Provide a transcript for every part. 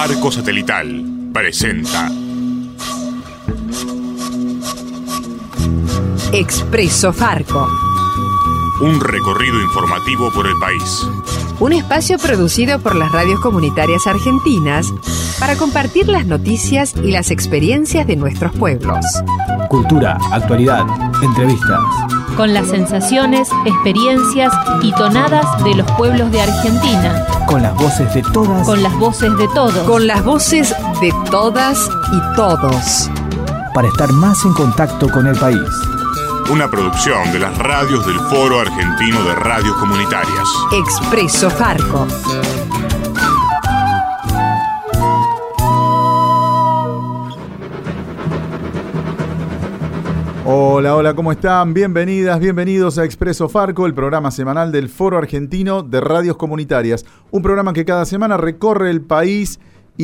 Farco Satelital presenta Expreso Farco. Un recorrido informativo por el país. Un espacio producido por las radios comunitarias argentinas para compartir las noticias y las experiencias de nuestros pueblos. Cultura, actualidad, entrevistas. Con las sensaciones, experiencias y tonadas de los pueblos de Argentina. Con las voces de todas. Con las voces de todos. Con las voces de todas y todos. Para estar más en contacto con el país. Una producción de las radios del Foro Argentino de Radios Comunitarias. Expreso Farco. Hola, hola, ¿cómo están? Bienvenidas, bienvenidos a Expreso Farco, el programa semanal del Foro Argentino de Radios Comunitarias. Un programa que cada semana recorre el país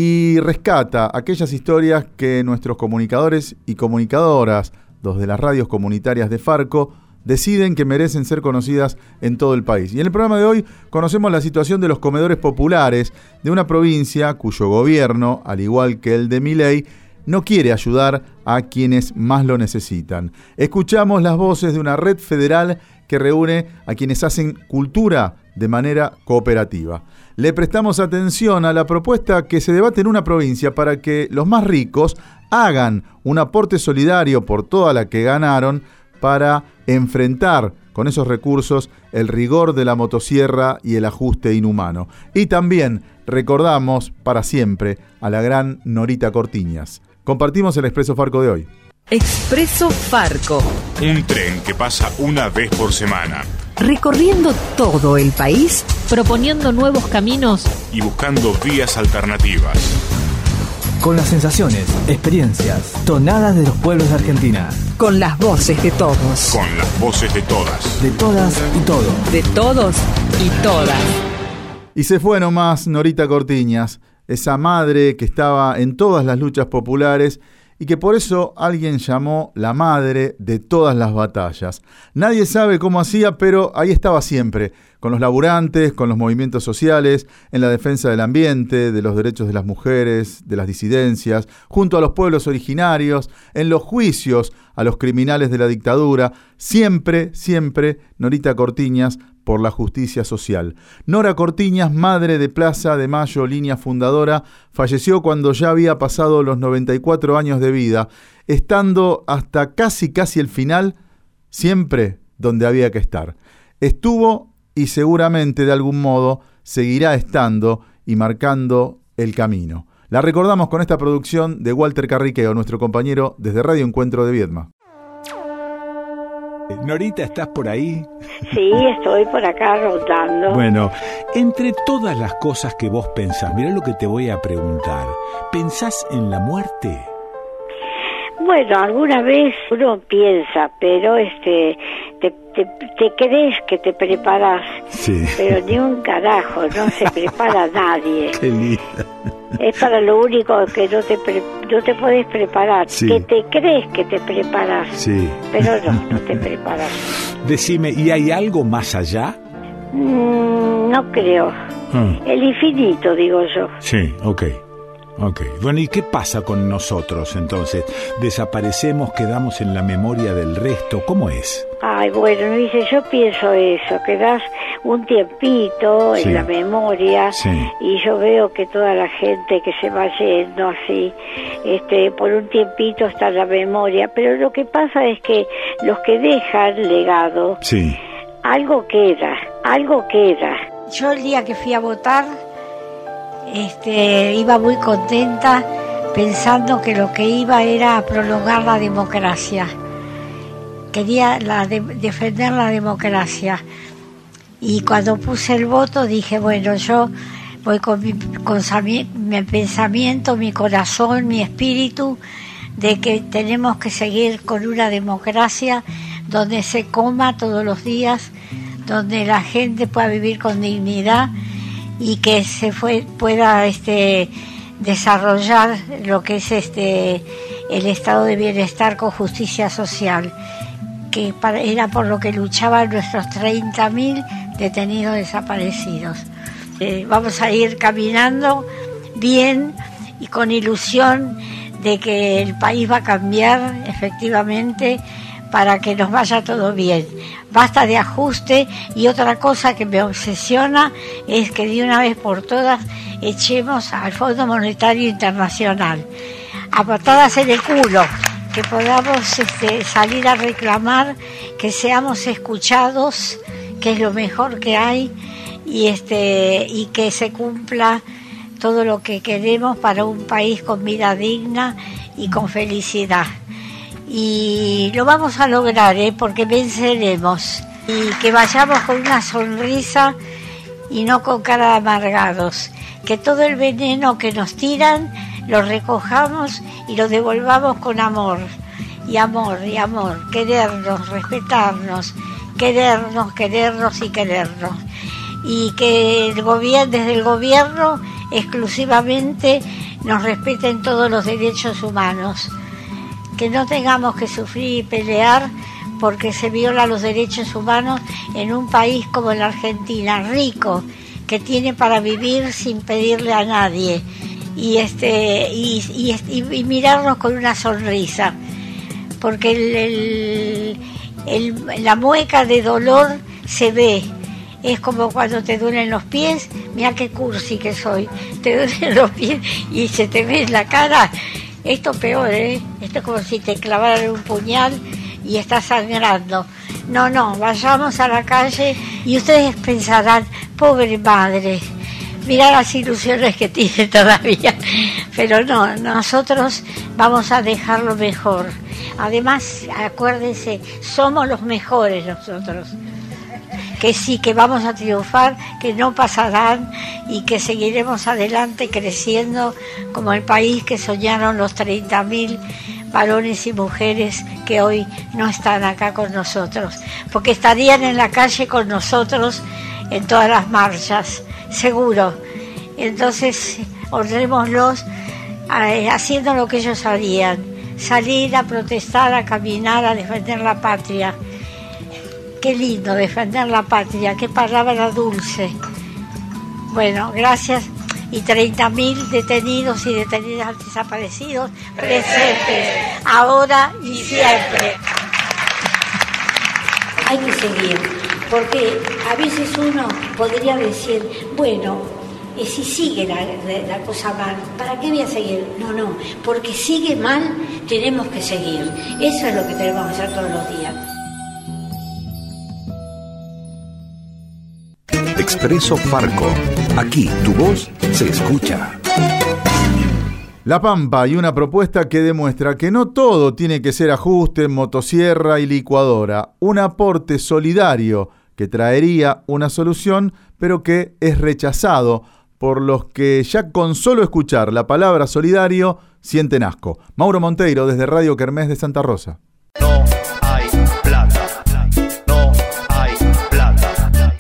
y rescata aquellas historias que nuestros comunicadores y comunicadoras, los de las radios comunitarias de Farco, deciden que merecen ser conocidas en todo el país. Y en el programa de hoy conocemos la situación de los comedores populares de una provincia cuyo gobierno, al igual que el de Milei, no quiere ayudar a quienes más lo necesitan. Escuchamos las voces de una red federal que reúne a quienes hacen cultura de manera cooperativa. Le prestamos atención a la propuesta que se debate en una provincia para que los más ricos hagan un aporte solidario por toda la que ganaron para enfrentar con esos recursos el rigor de la motosierra y el ajuste inhumano. Y también recordamos para siempre a la gran Norita Cortiñas. Compartimos el Expreso Farco de hoy. Expreso Farco. Un tren que pasa una vez por semana. Recorriendo todo el país, proponiendo nuevos caminos y buscando vías alternativas. Con las sensaciones, experiencias, tonadas de los pueblos de Argentina. Con las voces de todos. Con las voces de todas. De todas y todos. De todos y todas. Y se fue nomás Norita Cortiñas, esa madre que estaba en todas las luchas populares y que por eso alguien llamó la madre de todas las batallas. Nadie sabe cómo hacía, pero ahí estaba siempre, con los laburantes, con los movimientos sociales, en la defensa del ambiente, de los derechos de las mujeres, de las disidencias, junto a los pueblos originarios, en los juicios a los criminales de la dictadura, siempre, siempre Norita Cortiñas por la justicia social. Nora Cortiñas, madre de Plaza de Mayo, línea fundadora, falleció cuando ya había pasado los 94 años de vida, estando hasta casi el final, siempre donde había que estar. Estuvo y seguramente de algún modo seguirá estando y marcando el camino. La recordamos con esta producción de Walter Carriqueo, nuestro compañero desde Radio Encuentro de Viedma. Norita, ¿estás por ahí? Sí, estoy por acá rondando. Bueno, entre todas las cosas que vos pensás, mirá lo que te voy a preguntar. ¿Pensás en la muerte? Bueno, alguna vez uno piensa, pero te crees que te preparas, sí. Pero ni un carajo, no se prepara nadie. Qué linda. Es para lo único que no te podés preparar, sí. Que te crees que te preparas, sí. Pero no te preparas. Decime, ¿y hay algo más allá? No creo. El infinito, digo yo. Sí, ok. Bueno, ¿y qué pasa con nosotros entonces? ¿Desaparecemos, quedamos en la memoria del resto? ¿Cómo es? Ay, bueno, dice, yo pienso eso, quedás un tiempito en la memoria, sí. Y yo veo que toda la gente que se va yendo así, por un tiempito está en la memoria, pero lo que pasa es que los que dejan legado, sí. algo queda. Yo el día que fui a votar, iba muy contenta pensando que lo que iba era a prolongar la democracia. Quería defender la democracia. Y cuando puse el voto dije, bueno, yo voy con mi pensamiento, mi corazón, mi espíritu, de que tenemos que seguir con una democracia donde se coma todos los días, donde la gente pueda vivir con dignidad y que pueda desarrollar lo que es el estado de bienestar con justicia social, que era por lo que luchaban nuestros 30.000 detenidos desaparecidos. Vamos a ir caminando bien y con ilusión de que el país va a cambiar efectivamente para que nos vaya todo bien. Basta de ajuste, y otra cosa que me obsesiona es que de una vez por todas echemos al Fondo Monetario Internacional a patadas en el culo, que podamos salir a reclamar, que seamos escuchados, que es lo mejor que hay, y que se cumpla todo lo que queremos para un país con vida digna y con felicidad. Y lo vamos a lograr, porque venceremos, y que vayamos con una sonrisa y no con cara de amargados, que todo el veneno que nos tiran lo recojamos y lo devolvamos con amor, y amor, y amor, querernos, respetarnos, querernos y querernos, y que desde el gobierno exclusivamente nos respeten todos los derechos humanos, que no tengamos que sufrir y pelear porque se violan los derechos humanos en un país como la Argentina, rico, que tiene para vivir sin pedirle a nadie, y mirarnos con una sonrisa, porque la mueca de dolor se ve. Es como cuando te duelen los pies, mira qué cursi que soy, te duelen los pies y se te ve en la cara. Esto peor, esto es como si te clavaran un puñal y estás sangrando. No, vayamos a la calle y ustedes pensarán, pobre madre, mirá las ilusiones que tiene todavía. Pero no, nosotros vamos a dejarlo mejor. Además, acuérdense, somos los mejores nosotros. Que sí, que vamos a triunfar, que no pasarán y que seguiremos adelante creciendo como el país que soñaron los 30.000 varones y mujeres que hoy no están acá con nosotros, porque estarían en la calle con nosotros en todas las marchas, seguro. Entonces, honrémoslos haciendo lo que ellos harían, salir a protestar, a caminar, a defender la patria. Qué lindo defender la patria, qué palabra dulce. Bueno, gracias. Y 30.000 detenidos y detenidas desaparecidos presentes, ahora y siempre. Hay que seguir, porque a veces uno podría decir, bueno, si sigue la cosa mal, ¿para qué voy a seguir? No, porque sigue mal, tenemos que seguir. Eso es lo que tenemos que hacer todos los días. Expreso Farco. Aquí tu voz se escucha. La Pampa, y una propuesta que demuestra que no todo tiene que ser ajuste, motosierra y licuadora. Un aporte solidario que traería una solución, pero que es rechazado por los que ya con solo escuchar la palabra solidario sienten asco. Mauro Monteiro, desde Radio Kermés de Santa Rosa. No hay plata. No hay plata.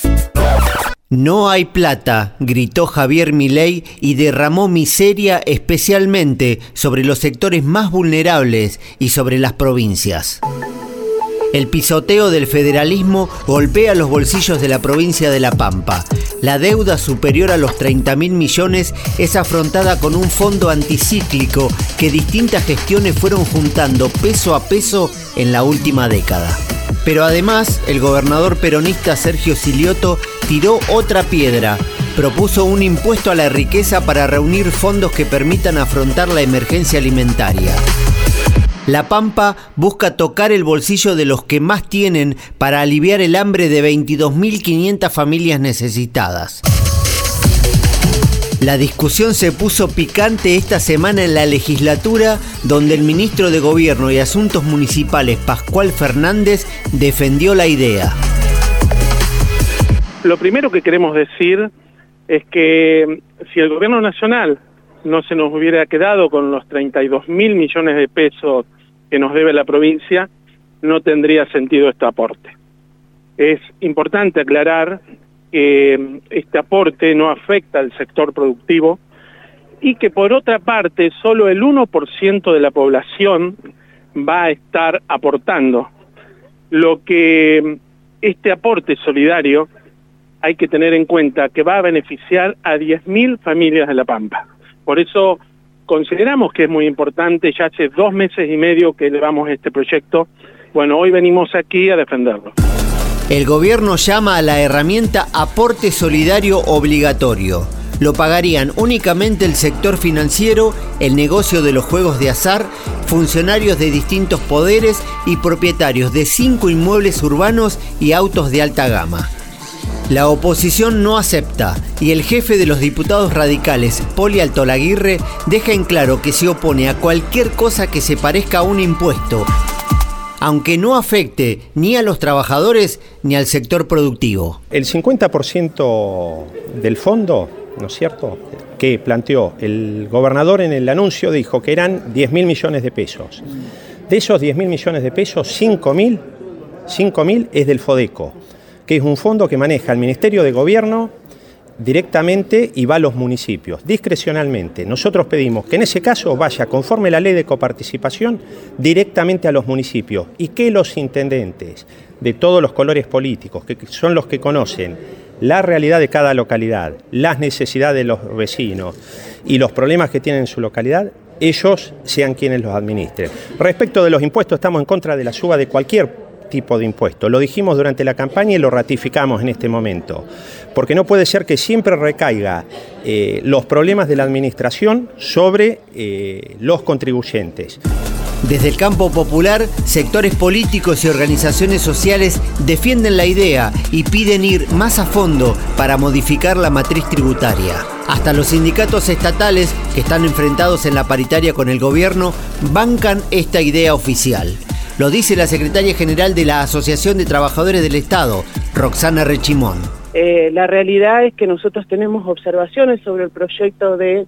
No hay plata, gritó Javier Milei y derramó miseria especialmente sobre los sectores más vulnerables y sobre las provincias. El pisoteo del federalismo golpea los bolsillos de la provincia de La Pampa. La deuda superior a los 30.000 millones es afrontada con un fondo anticíclico que distintas gestiones fueron juntando peso a peso en la última década. Pero además, el gobernador peronista Sergio Silioto tiró otra piedra. Propuso un impuesto a la riqueza para reunir fondos que permitan afrontar la emergencia alimentaria. La Pampa busca tocar el bolsillo de los que más tienen para aliviar el hambre de 22.500 familias necesitadas. La discusión se puso picante esta semana en la legislatura, donde el ministro de Gobierno y Asuntos Municipales, Pascual Fernández, defendió la idea. Lo primero que queremos decir es que si el gobierno nacional no se nos hubiera quedado con los 32.000 millones de pesos que nos debe la provincia, no tendría sentido este aporte. Es importante aclarar que este aporte no afecta al sector productivo y que por otra parte solo el 1% de la población va a estar aportando. Lo que este aporte solidario hay que tener en cuenta que va a beneficiar a 10.000 familias de La Pampa. Por eso consideramos que es muy importante, ya hace 2 meses y medio que elevamos este proyecto. Bueno, hoy venimos aquí a defenderlo. El gobierno llama a la herramienta aporte solidario obligatorio. Lo pagarían únicamente el sector financiero, el negocio de los juegos de azar, funcionarios de distintos poderes y propietarios de 5 inmuebles urbanos y autos de alta gama. La oposición no acepta y el jefe de los diputados radicales, Poli Altolaguirre, deja en claro que se opone a cualquier cosa que se parezca a un impuesto, aunque no afecte ni a los trabajadores ni al sector productivo. El 50% del fondo, ¿no es cierto?, que planteó el gobernador en el anuncio, dijo que eran 10.000 millones de pesos. De esos 10.000 millones de pesos, 5.000 es del FODECO, que es un fondo que maneja el Ministerio de Gobierno directamente y va a los municipios, discrecionalmente. Nosotros pedimos que en ese caso vaya, conforme la ley de coparticipación, directamente a los municipios y que los intendentes de todos los colores políticos, que son los que conocen la realidad de cada localidad, las necesidades de los vecinos y los problemas que tienen en su localidad, ellos sean quienes los administren. Respecto de los impuestos, estamos en contra de la suba de cualquier tipo de impuesto. Lo dijimos durante la campaña y lo ratificamos en este momento, porque no puede ser que siempre recaiga los problemas de la administración sobre los contribuyentes. Desde el campo popular, sectores políticos y organizaciones sociales defienden la idea y piden ir más a fondo para modificar la matriz tributaria. Hasta los sindicatos estatales, que están enfrentados en la paritaria con el gobierno, bancan esta idea oficial. Lo dice la secretaria general de la Asociación de Trabajadores del Estado, Roxana Rechimón. La realidad es que nosotros tenemos observaciones sobre el proyecto de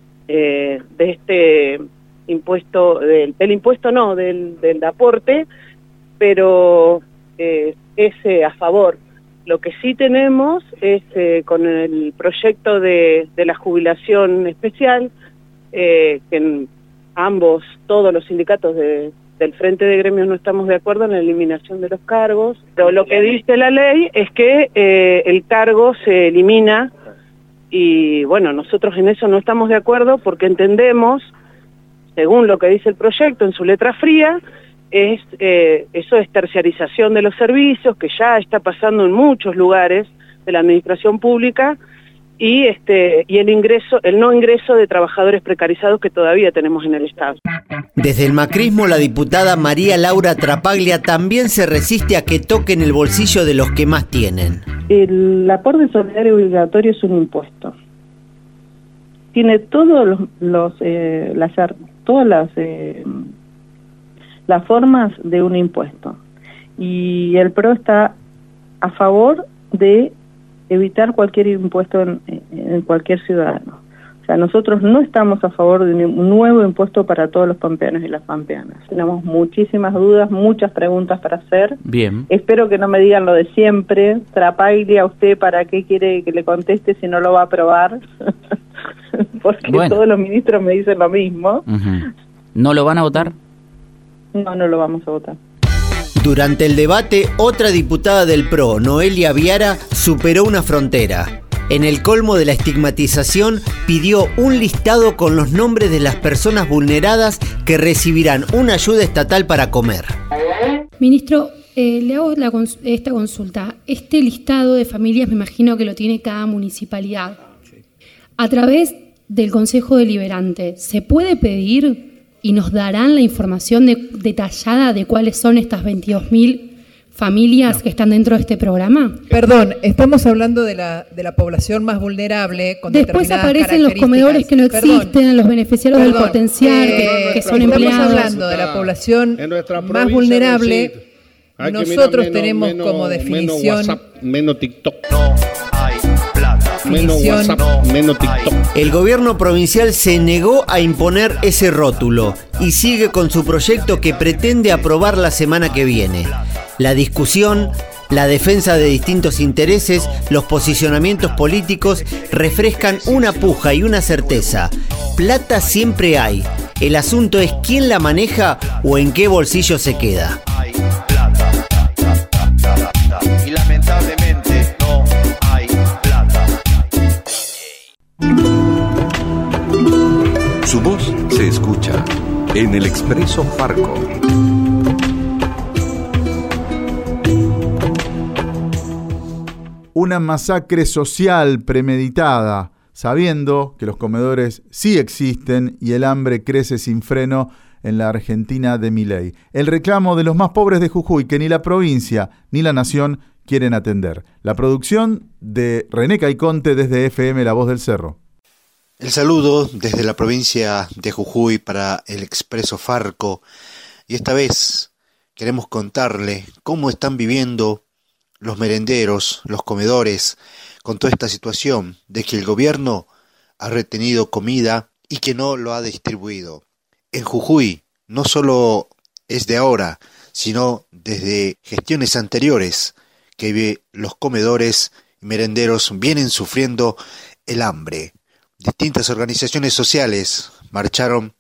este impuesto, del impuesto no, del aporte, pero es a favor. Lo que sí tenemos es con el proyecto de la jubilación especial, que en todos los sindicatos del Frente de Gremios no estamos de acuerdo en la eliminación de los cargos, pero lo que dice la ley es que el cargo se elimina y bueno, nosotros en eso no estamos de acuerdo porque entendemos, según lo que dice el proyecto en su letra fría, eso es terciarización de los servicios que ya está pasando en muchos lugares de la administración pública y el no ingreso de trabajadores precarizados que todavía tenemos en el Estado. Desde el macrismo, la diputada María Laura Trapaglia también se resiste a que toquen el bolsillo de los que más tienen. El aporte solidario obligatorio es un impuesto. Tiene todas las formas de un impuesto. Y el PRO está a favor de evitar cualquier impuesto en cualquier ciudadano. O sea, nosotros no estamos a favor de un nuevo impuesto para todos los pampeanos y las pampeanas. Tenemos muchísimas dudas, muchas preguntas para hacer. Bien. Espero que no me digan lo de siempre. Trapaglia, ¿usted para qué quiere que le conteste si no lo va a aprobar? Porque todos los ministros me dicen lo mismo. Uh-huh. ¿No lo van a votar? No lo vamos a votar. Durante el debate, otra diputada del PRO, Noelia Viara, superó una frontera. En el colmo de la estigmatización, pidió un listado con los nombres de las personas vulneradas que recibirán una ayuda estatal para comer. Ministro, le hago esta consulta. Este listado de familias me imagino que lo tiene cada municipalidad. A través del Consejo Deliberante, ¿se puede pedir y nos darán la información detallada de cuáles son estas 22.000 familias que están dentro de este programa? Perdón, estamos hablando de la población más vulnerable con después determinadas aparecen los comedores que no existen, los beneficiarios del potencial, que son empleados. Estamos hablando de la población más vulnerable. Nosotros tenemos como definición... Menos WhatsApp, menos TikTok. No hay plata. Menos WhatsApp, menos TikTok. El gobierno provincial se negó a imponer ese rótulo y sigue con su proyecto que pretende aprobar la semana que viene. La discusión, la defensa de distintos intereses, los posicionamientos políticos refrescan una puja y una certeza. Plata siempre hay. El asunto es quién la maneja o en qué bolsillo se queda. Y lamentablemente no hay plata. Su voz escucha en el Expreso Farco. Una masacre social premeditada, sabiendo que los comedores sí existen y el hambre crece sin freno en la Argentina de Milei. El reclamo de los más pobres de Jujuy, que ni la provincia ni la nación quieren atender. La producción de René Caiconte desde FM La Voz del Cerro. El saludo desde la provincia de Jujuy para el Expreso Farco, y esta vez queremos contarle cómo están viviendo los merenderos, los comedores, con toda esta situación de que el gobierno ha retenido comida y que no lo ha distribuido. En Jujuy no solo es de ahora, sino desde gestiones anteriores que los comedores y merenderos vienen sufriendo el hambre. Distintas organizaciones sociales marcharon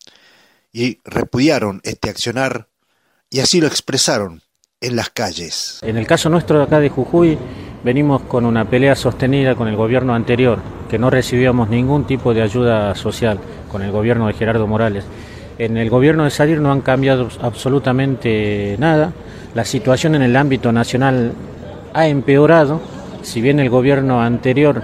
y repudiaron este accionar y así lo expresaron en las calles. En el caso nuestro de acá de Jujuy, venimos con una pelea sostenida con el gobierno anterior, que no recibíamos ningún tipo de ayuda social con el gobierno de Gerardo Morales. En el gobierno de Sadir no han cambiado absolutamente nada. La situación en el ámbito nacional ha empeorado. Si bien el gobierno anterior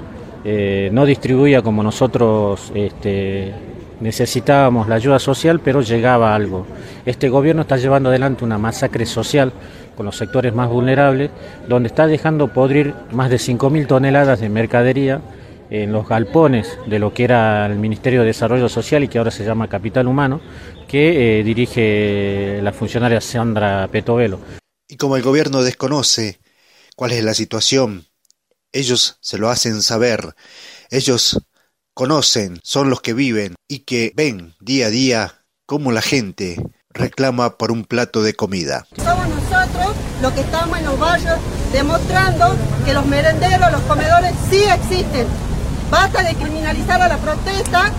no distribuía como nosotros necesitábamos la ayuda social, pero llegaba algo. Este gobierno está llevando adelante una masacre social con los sectores más vulnerables, donde está dejando podrir más de 5.000 toneladas de mercadería en los galpones de lo que era el Ministerio de Desarrollo Social y que ahora se llama Capital Humano, que dirige la funcionaria Sandra Petovelo. Y como el gobierno desconoce cuál es la situación, ellos se lo hacen saber, ellos conocen, son los que viven y que ven día a día cómo la gente reclama por un plato de comida. Somos nosotros los que estamos en los barrios demostrando que los merenderos, los comedores sí existen. Basta de criminalizar a la protesta.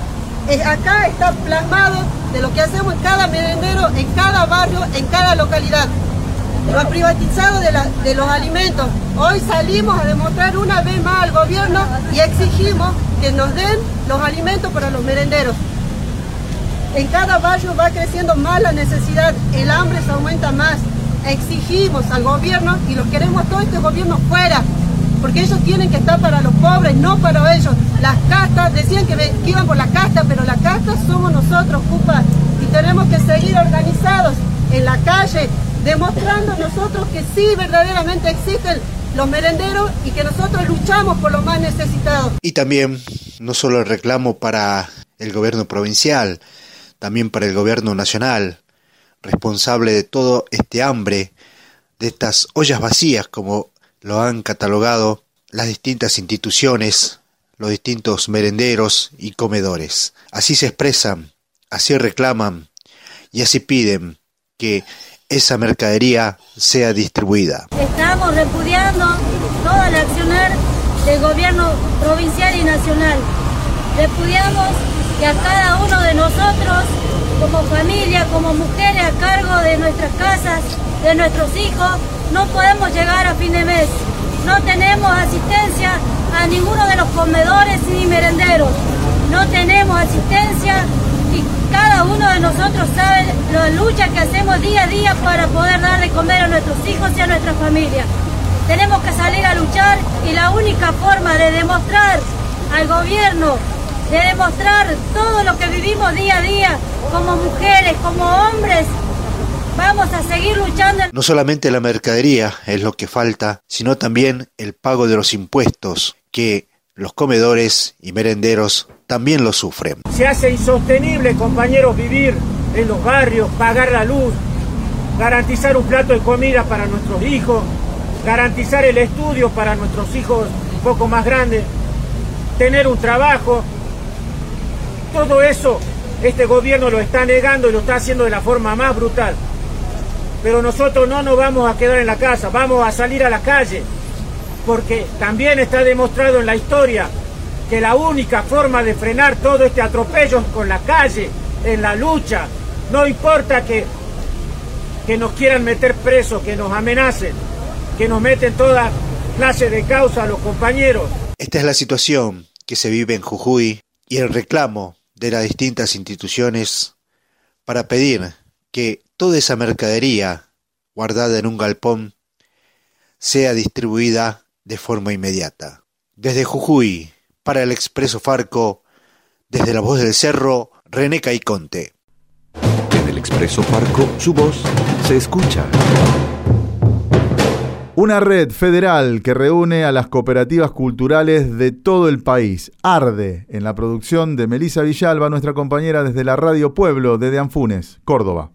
Acá está plasmado de lo que hacemos en cada merendero, en cada barrio, en cada localidad. Lo ha privatizado de los alimentos. Hoy salimos a demostrar una vez más al gobierno y exigimos que nos den los alimentos para los merenderos. En cada barrio va creciendo más la necesidad, el hambre se aumenta más. Exigimos al gobierno y lo queremos a todo este gobierno fuera, porque ellos tienen que estar para los pobres, no para ellos. Las castas, decían que iban por la casta, pero la casta somos nosotros, Cupa, y tenemos que seguir organizados en la calle, demostrando nosotros que sí verdaderamente existen los merenderos y que nosotros luchamos por los más necesitados. Y también no solo el reclamo para el gobierno provincial, también para el gobierno nacional, responsable de todo este hambre, de estas ollas vacías, como lo han catalogado las distintas instituciones, los distintos merenderos y comedores. Así se expresan, así reclaman y así piden que esa mercadería sea distribuida. Estamos repudiando todo el accionar del gobierno provincial y nacional. Repudiamos que a cada uno de nosotros, como familia, como mujeres a cargo de nuestras casas, de nuestros hijos, no podemos llegar a fin de mes. No tenemos asistencia a ninguno de los comedores ni merenderos. No tenemos asistencia y cada uno de nosotros sabe la lucha que hacemos día a día para poder dar de comer a nuestros hijos y a nuestra familia. Tenemos que salir a luchar y la única forma de demostrar al gobierno, de demostrar todo lo que vivimos día a día, como mujeres, como hombres, vamos a seguir luchando. No solamente la mercadería es lo que falta, sino también el pago de los impuestos, que los comedores y merenderos también lo sufren. Se hace insostenible, compañeros, vivir en los barrios, pagar la luz, garantizar un plato de comida para nuestros hijos, garantizar el estudio para nuestros hijos un poco más grandes, tener un trabajo. Todo eso este gobierno lo está negando y lo está haciendo de la forma más brutal. Pero nosotros no nos vamos a quedar en la casa, vamos a salir a la calle, porque también está demostrado en la historia que la única forma de frenar todo este atropello es con la calle, en la lucha. No importa que nos quieran meter presos, que nos amenacen, que nos meten toda clase de causa a los compañeros. Esta es la situación que se vive en Jujuy y el reclamo de las distintas instituciones para pedir que toda esa mercadería guardada en un galpón sea distribuida de forma inmediata. Desde Jujuy, para el Expreso Farco, desde la voz del cerro, René Caiconte. En el Expreso Farco, su voz se escucha. Una red federal que reúne a las cooperativas culturales de todo el país. Arde, en la producción de Melissa Villalba, nuestra compañera desde la Radio Pueblo, desde Anfunes, Córdoba.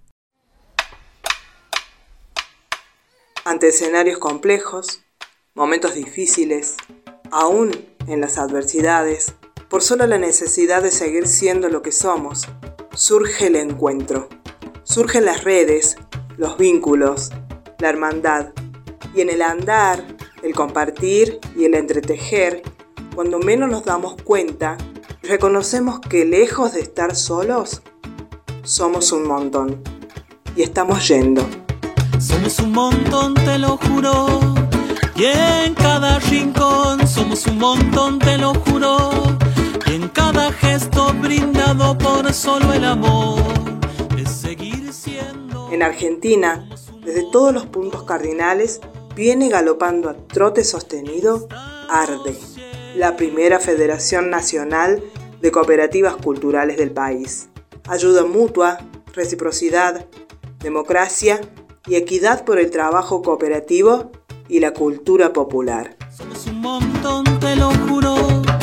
Ante escenarios complejos, momentos difíciles, aún en las adversidades, por solo la necesidad de seguir siendo lo que somos, surge el encuentro. Surgen las redes, los vínculos, la hermandad. Y en el andar, el compartir y el entretejer, cuando menos nos damos cuenta, reconocemos que lejos de estar solos, somos un montón. Y estamos yendo. Somos un montón, te lo juro. Y en cada rincón somos un montón, te lo juro. Y en cada gesto brindado por solo el amor es seguir siendo. En Argentina, desde todos los puntos cardinales, viene galopando a trote sostenido Arde, la primera Federación Nacional de Cooperativas Culturales del país. Ayuda mutua, reciprocidad, democracia y equidad por el trabajo cooperativo y la cultura popular. Somos un montón, te lo juro.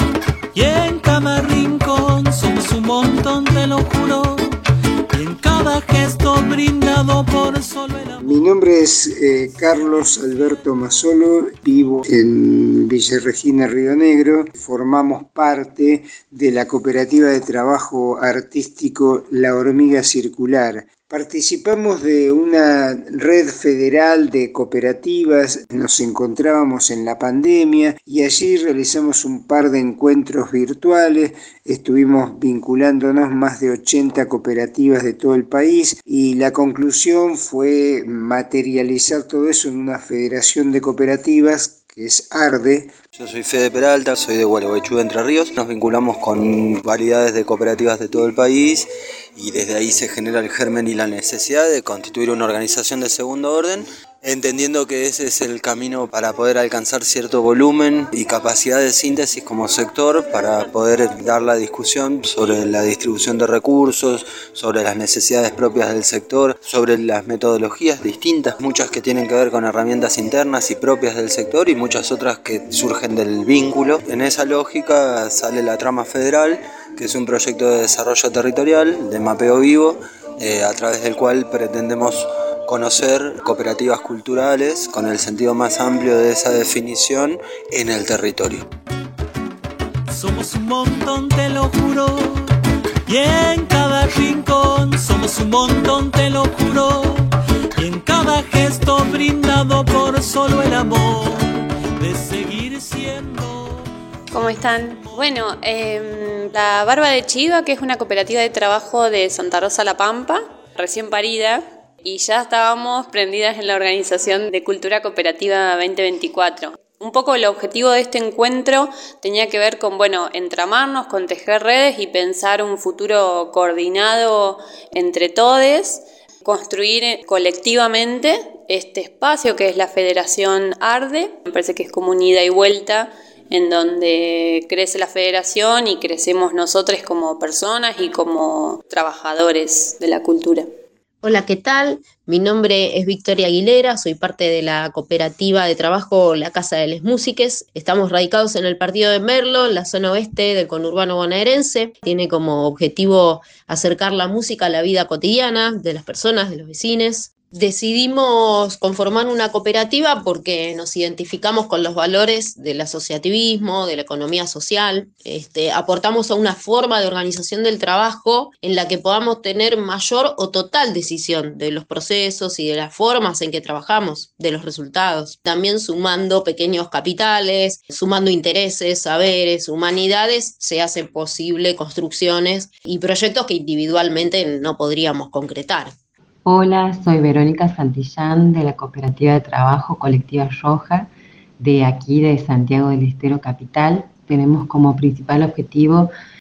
Y en cada rincón somos un montón, te lo juro. Y en cada gesto brindado por solo el amor. Mi nombre es Carlos Alberto Mazzolo, vivo en Villa Regina, Río Negro. Formamos parte de la cooperativa de trabajo artístico La Hormiga Circular. Participamos de una red federal de cooperativas, nos encontrábamos en la pandemia y allí realizamos un par de encuentros virtuales, estuvimos vinculándonos más de 80 cooperativas de todo el país y la conclusión fue materializar todo eso en una federación de cooperativas que es Arde. Yo soy Fede Peralta, soy de Gualeguaychú, Entre Ríos. Nos vinculamos con variedades de cooperativas de todo el país y desde ahí se genera el germen y la necesidad de constituir una organización de segundo orden, entendiendo que ese es el camino para poder alcanzar cierto volumen y capacidad de síntesis como sector para poder dar la discusión sobre la distribución de recursos, sobre las necesidades propias del sector, sobre las metodologías distintas, muchas que tienen que ver con herramientas internas y propias del sector y muchas otras que surgen del vínculo. En esa lógica sale la trama federal, que es un proyecto de desarrollo territorial, de mapeo vivo, a través del cual pretendemos conocer cooperativas culturales con el sentido más amplio de esa definición en el territorio. Somos un montón, te lo juro. Y en cada rincón somos un montón, te lo juro. Y en cada gesto brindado por solo el amor de seguir siendo. ¿Cómo están? Bueno, la Barba de Chiva, que es una cooperativa de trabajo de Santa Rosa La Pampa, recién parida, y ya estábamos prendidas en la organización de Cultura Cooperativa 2024. Un poco el objetivo de este encuentro tenía que ver con, entramarnos, con tejer redes y pensar un futuro coordinado entre todos, construir colectivamente este espacio que es la Federación Arde. Me parece que es como un ida y vuelta en donde crece la federación y crecemos nosotros como personas y como trabajadores de la cultura. Hola, ¿qué tal? Mi nombre es Victoria Aguilera, soy parte de la cooperativa de trabajo La Casa de les Músiques. Estamos radicados en el partido de Merlo, en la zona oeste del conurbano bonaerense. Tiene como objetivo acercar la música a la vida cotidiana de las personas, de los vecinos. Decidimos conformar una cooperativa porque nos identificamos con los valores del asociativismo, de la economía social. Aportamos a una forma de organización del trabajo en la que podamos tener mayor o total decisión de los procesos y de las formas en que trabajamos, de los resultados. También sumando pequeños capitales, sumando intereses, saberes, humanidades, se hacen posible construcciones y proyectos que individualmente no podríamos concretar. Hola, soy Verónica Santillán de la Cooperativa de Trabajo Colectiva Roja de aquí de Santiago del Estero Capital. Tenemos como principal objetivo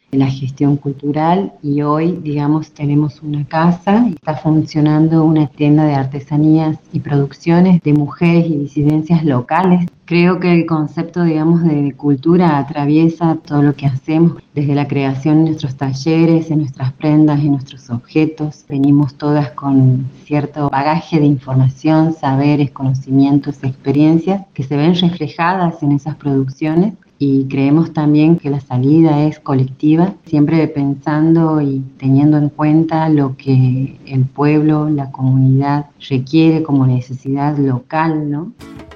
la gestión cultural y hoy, digamos, tenemos una casa y está funcionando una tienda de artesanías y producciones de mujeres y disidencias locales. Creo que el concepto, digamos, de cultura atraviesa todo lo que hacemos, desde la creación de nuestros talleres, en nuestras prendas, en nuestros objetos. Venimos todas con cierto bagaje de información, saberes, conocimientos, experiencias que se ven reflejadas en esas producciones. Y creemos también que la salida es colectiva, siempre pensando y teniendo en cuenta lo que el pueblo, la comunidad requiere como necesidad local, ¿no?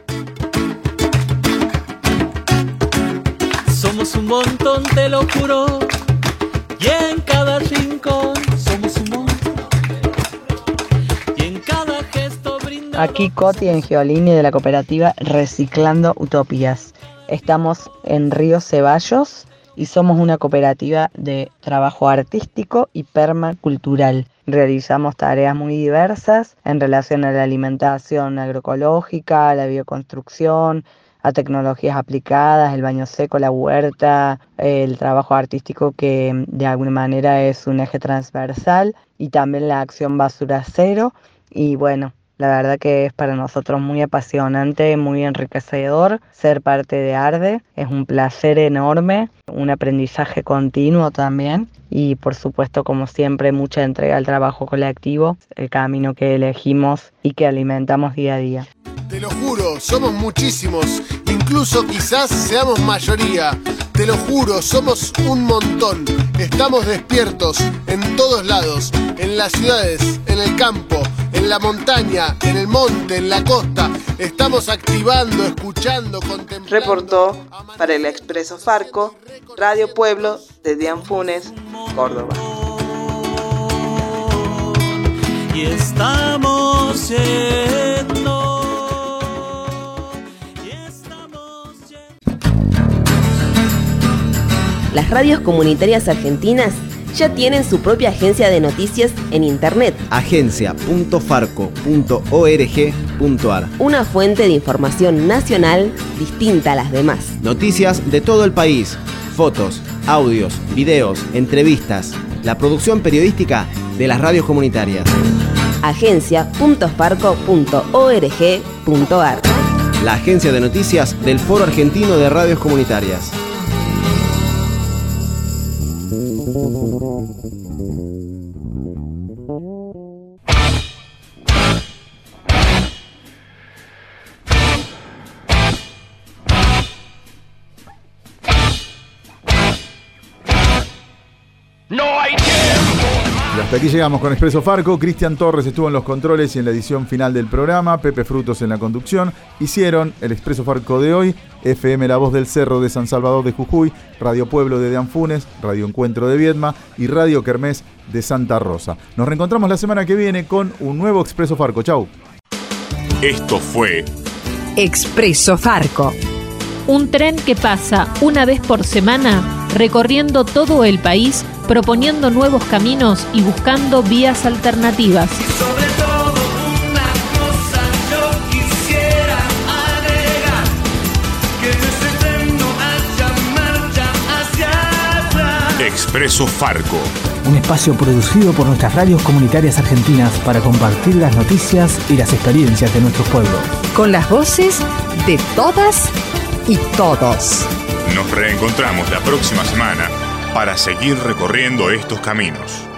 Somos un montón, te lo juro, y en cada rincón somos un montón, y en cada gesto brindamos. Aquí Coti Angiolini de la cooperativa Reciclando Utopías. Estamos en Río Ceballos y somos una cooperativa de trabajo artístico y permacultural. Realizamos tareas muy diversas en relación a la alimentación agroecológica, a la bioconstrucción, a tecnologías aplicadas, el baño seco, la huerta, el trabajo artístico que de alguna manera es un eje transversal y también la acción basura cero. Y bueno, la verdad que es para nosotros muy apasionante, muy enriquecedor ser parte de ARDE. Es un placer enorme, un aprendizaje continuo también y por supuesto, como siempre, mucha entrega al trabajo colectivo, el camino que elegimos y que alimentamos día a día. Te lo juro, somos muchísimos, incluso quizás seamos mayoría. Te lo juro, somos un montón. Estamos despiertos en todos lados, en las ciudades, en el campo, en la montaña, en el monte, en la costa. Estamos activando, escuchando, contemplando. Reportó para el Expreso Farco, Radio Pueblo de Dian Funes, Córdoba. Y estamos yendo. Las radios comunitarias argentinas ya tienen su propia agencia de noticias en internet. agencia.farco.org.ar. Una fuente de información nacional distinta a las demás. Noticias de todo el país, fotos, audios, videos, entrevistas, la producción periodística de las radios comunitarias. agencia.farco.org.ar. La agencia de noticias del Foro Argentino de Radios Comunitarias. Y hasta aquí llegamos con Expreso Farco. Cristian Torres estuvo en los controles y en la edición final del programa. Pepe Frutos en la conducción. Hicieron el Expreso Farco de hoy FM La Voz del Cerro de San Salvador de Jujuy, Radio Pueblo de Dian Funes, Radio Encuentro de Viedma y Radio Kermés de Santa Rosa. Nos reencontramos la semana que viene con un nuevo Expreso Farco. Chau. Esto fue Expreso Farco. Un tren que pasa una vez por semana recorriendo todo el país, proponiendo nuevos caminos y buscando vías alternativas. Sobre todo una cosa yo quisiera agregar, que ese tren no haya marcha hacia atrás. Expreso Farco. Un espacio producido por nuestras radios comunitarias argentinas para compartir las noticias y las experiencias de nuestros pueblos. Con las voces de todas y todos. Nos reencontramos la próxima semana para seguir recorriendo estos caminos.